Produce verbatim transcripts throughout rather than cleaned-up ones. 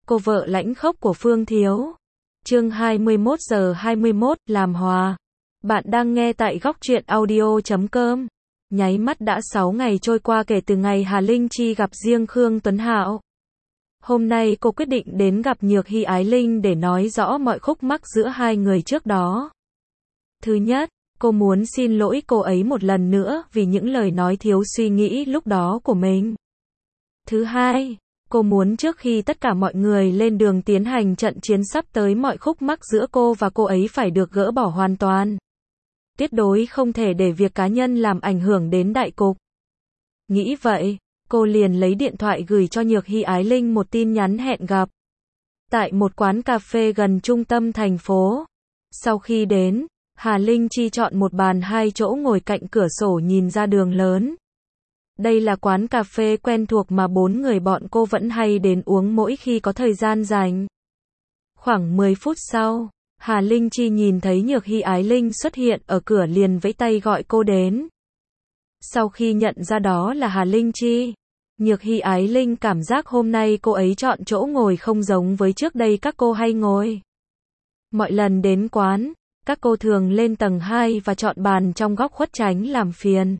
cô vợ lãnh khốc của Phương Thiếu. Chương hai mươi mốt giờ hai mươi mốt, làm hòa. Bạn đang nghe tại góc truyện audio chấm com. Nháy mắt đã sáu ngày trôi qua kể từ ngày Hà Linh Chi gặp riêng Khương Tuấn Hạo. Hôm nay cô quyết định đến gặp Nhược Hy Ái Linh để nói rõ mọi khúc mắc giữa hai người trước đó. Thứ nhất, cô muốn xin lỗi cô ấy một lần nữa vì những lời nói thiếu suy nghĩ lúc đó của mình. Thứ hai, cô muốn trước khi tất cả mọi người lên đường tiến hành trận chiến sắp tới, mọi khúc mắc giữa cô và cô ấy phải được gỡ bỏ hoàn toàn. Tuyệt đối không thể để việc cá nhân làm ảnh hưởng đến đại cục. Nghĩ vậy, cô liền lấy điện thoại gửi cho Nhược Hy Ái Linh một tin nhắn hẹn gặp tại một quán cà phê gần trung tâm thành phố. Sau khi đến, Hà Linh Chi chọn một bàn hai chỗ ngồi cạnh cửa sổ nhìn ra đường lớn. Đây là quán cà phê quen thuộc mà bốn người bọn cô vẫn hay đến uống mỗi khi có thời gian rảnh. Khoảng mười phút sau, Hà Linh Chi nhìn thấy Nhược Hy Ái Linh xuất hiện ở cửa liền vẫy tay gọi cô đến. Sau khi nhận ra đó là Hà Linh Chi, Nhược Hy Ái Linh cảm giác hôm nay cô ấy chọn chỗ ngồi không giống với trước đây các cô hay ngồi. Mọi lần đến quán, các cô thường lên tầng hai và chọn bàn trong góc khuất tránh làm phiền.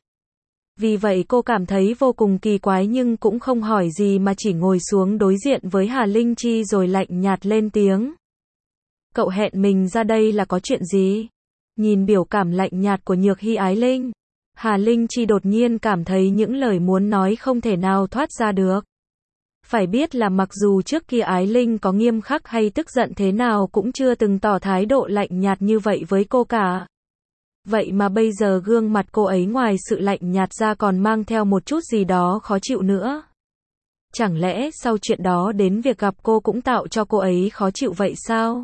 Vì vậy cô cảm thấy vô cùng kỳ quái nhưng cũng không hỏi gì mà chỉ ngồi xuống đối diện với Hà Linh Chi rồi lạnh nhạt lên tiếng. Cậu hẹn mình ra đây là có chuyện gì? Nhìn biểu cảm lạnh nhạt của Nhược Hy Ái Linh, Hà Linh Chi đột nhiên cảm thấy những lời muốn nói không thể nào thoát ra được. Phải biết là mặc dù trước kia Ái Linh có nghiêm khắc hay tức giận thế nào cũng chưa từng tỏ thái độ lạnh nhạt như vậy với cô cả. Vậy mà bây giờ gương mặt cô ấy ngoài sự lạnh nhạt ra còn mang theo một chút gì đó khó chịu nữa. Chẳng lẽ sau chuyện đó đến việc gặp cô cũng tạo cho cô ấy khó chịu vậy sao?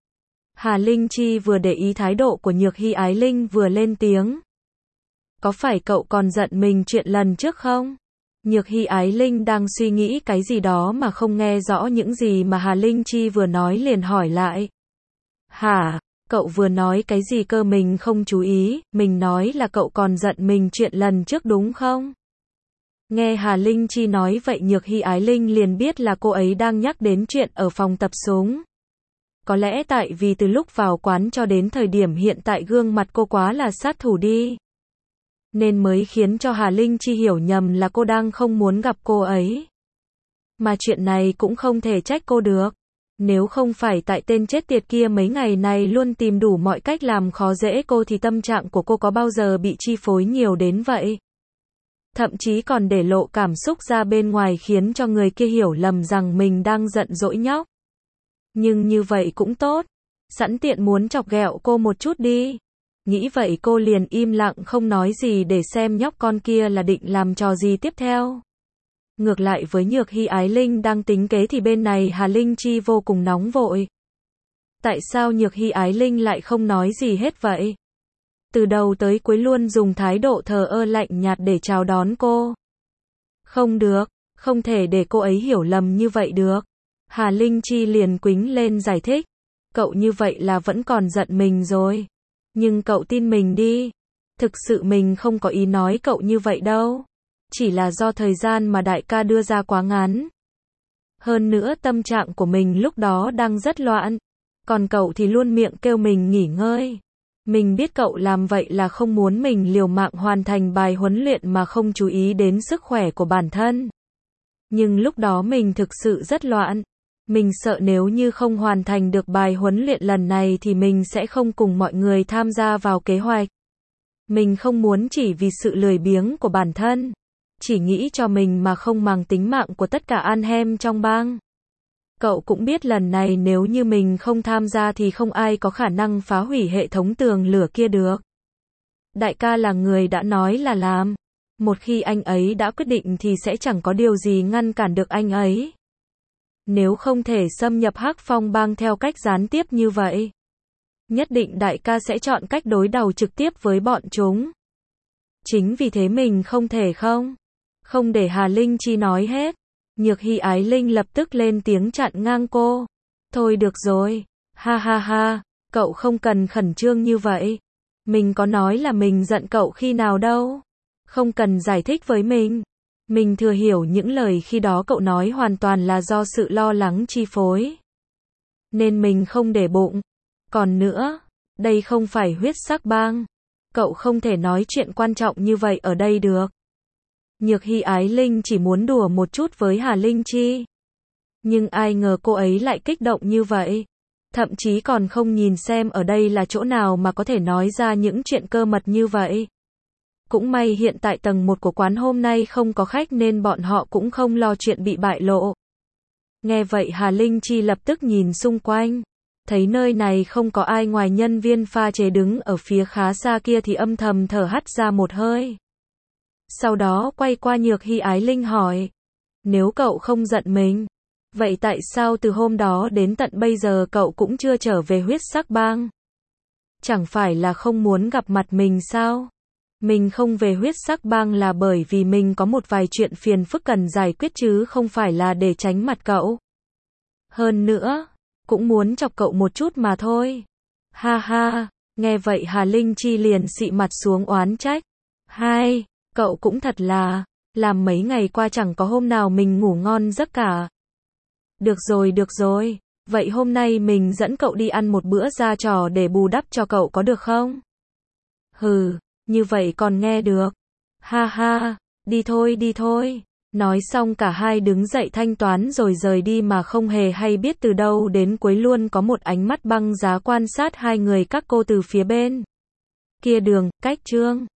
Hà Linh Chi vừa để ý thái độ của Nhược Hy Ái Linh vừa lên tiếng. Có phải cậu còn giận mình chuyện lần trước không? Nhược Hy Ái Linh đang suy nghĩ cái gì đó mà không nghe rõ những gì mà Hà Linh Chi vừa nói liền hỏi lại. Hả? Cậu vừa nói cái gì cơ, mình không chú ý, mình nói là cậu còn giận mình chuyện lần trước đúng không? Nghe Hà Linh Chi nói vậy Nhược Hy Ái Linh liền biết là cô ấy đang nhắc đến chuyện ở phòng tập súng. Có lẽ tại vì từ lúc vào quán cho đến thời điểm hiện tại gương mặt cô quá là sát thủ đi. Nên mới khiến cho Hà Linh Chi hiểu nhầm là cô đang không muốn gặp cô ấy. Mà chuyện này cũng không thể trách cô được. Nếu không phải tại tên chết tiệt kia mấy ngày này luôn tìm đủ mọi cách làm khó dễ cô thì tâm trạng của cô có bao giờ bị chi phối nhiều đến vậy. Thậm chí còn để lộ cảm xúc ra bên ngoài khiến cho người kia hiểu lầm rằng mình đang giận dỗi nhóc. Nhưng như vậy cũng tốt. Sẵn tiện muốn chọc ghẹo cô một chút đi. Nghĩ vậy cô liền im lặng không nói gì để xem nhóc con kia là định làm trò gì tiếp theo. Ngược lại với Nhược Hy Ái Linh đang tính kế thì bên này Hà Linh Chi vô cùng nóng vội. Tại sao Nhược Hy Ái Linh lại không nói gì hết vậy? Từ đầu tới cuối luôn dùng thái độ thờ ơ lạnh nhạt để chào đón cô. Không được, không thể để cô ấy hiểu lầm như vậy được. Hà Linh Chi liền quýnh lên giải thích. Cậu như vậy là vẫn còn giận mình rồi. Nhưng cậu tin mình đi. Thực sự mình không có ý nói cậu như vậy đâu. Chỉ là do thời gian mà đại ca đưa ra quá ngắn. Hơn nữa tâm trạng của mình lúc đó đang rất loạn. Còn cậu thì luôn miệng kêu mình nghỉ ngơi. Mình biết cậu làm vậy là không muốn mình liều mạng hoàn thành bài huấn luyện mà không chú ý đến sức khỏe của bản thân. Nhưng lúc đó mình thực sự rất loạn. Mình sợ nếu như không hoàn thành được bài huấn luyện lần này thì mình sẽ không cùng mọi người tham gia vào kế hoạch. Mình không muốn chỉ vì sự lười biếng của bản thân. Chỉ nghĩ cho mình mà không màng tính mạng của tất cả ăn hem trong bang. Cậu cũng biết lần này nếu như mình không tham gia thì không ai có khả năng phá hủy hệ thống tường lửa kia được. Đại ca là người đã nói là làm. Một khi anh ấy đã quyết định thì sẽ chẳng có điều gì ngăn cản được anh ấy. Nếu không thể xâm nhập Hắc Phong bang theo cách gián tiếp như vậy, nhất định đại ca sẽ chọn cách đối đầu trực tiếp với bọn chúng. Chính vì thế mình không thể không. Không để Hà Linh Chi nói hết. Nhược Hy Ái Linh lập tức lên tiếng chặn ngang cô. Thôi được rồi. Ha ha ha. Cậu không cần khẩn trương như vậy. Mình có nói là mình giận cậu khi nào đâu. Không cần giải thích với mình. Mình thừa hiểu những lời khi đó cậu nói hoàn toàn là do sự lo lắng chi phối. Nên mình không để bụng. Còn nữa, đây không phải huyết sắc bang. Cậu không thể nói chuyện quan trọng như vậy ở đây được. Nhược Hy Ái Linh chỉ muốn đùa một chút với Hà Linh Chi. Nhưng ai ngờ cô ấy lại kích động như vậy. Thậm chí còn không nhìn xem ở đây là chỗ nào mà có thể nói ra những chuyện cơ mật như vậy. Cũng may hiện tại tầng một của quán hôm nay không có khách nên bọn họ cũng không lo chuyện bị bại lộ. Nghe vậy Hà Linh Chi lập tức nhìn xung quanh. Thấy nơi này không có ai ngoài nhân viên pha chế đứng ở phía khá xa kia thì âm thầm thở hắt ra một hơi. Sau đó quay qua Nhược Hy Ái Linh hỏi. Nếu cậu không giận mình, vậy tại sao từ hôm đó đến tận bây giờ cậu cũng chưa trở về huyết sắc bang? Chẳng phải là không muốn gặp mặt mình sao? Mình không về huyết sắc bang là bởi vì mình có một vài chuyện phiền phức cần giải quyết chứ không phải là để tránh mặt cậu. Hơn nữa, cũng muốn chọc cậu một chút mà thôi. Ha ha, nghe vậy Hà Linh Chi liền xị mặt xuống oán trách. Hai, cậu cũng thật là, làm mấy ngày qua chẳng có hôm nào mình ngủ ngon giấc cả. Được rồi được rồi, vậy hôm nay mình dẫn cậu đi ăn một bữa ra trò để bù đắp cho cậu có được không? Hừ, như vậy còn nghe được. Ha ha, đi thôi đi thôi. Nói xong cả hai đứng dậy thanh toán rồi rời đi mà không hề hay biết từ đâu đến cuối luôn có một ánh mắt băng giá quan sát hai người các cô từ phía bên kia đường, cách Trương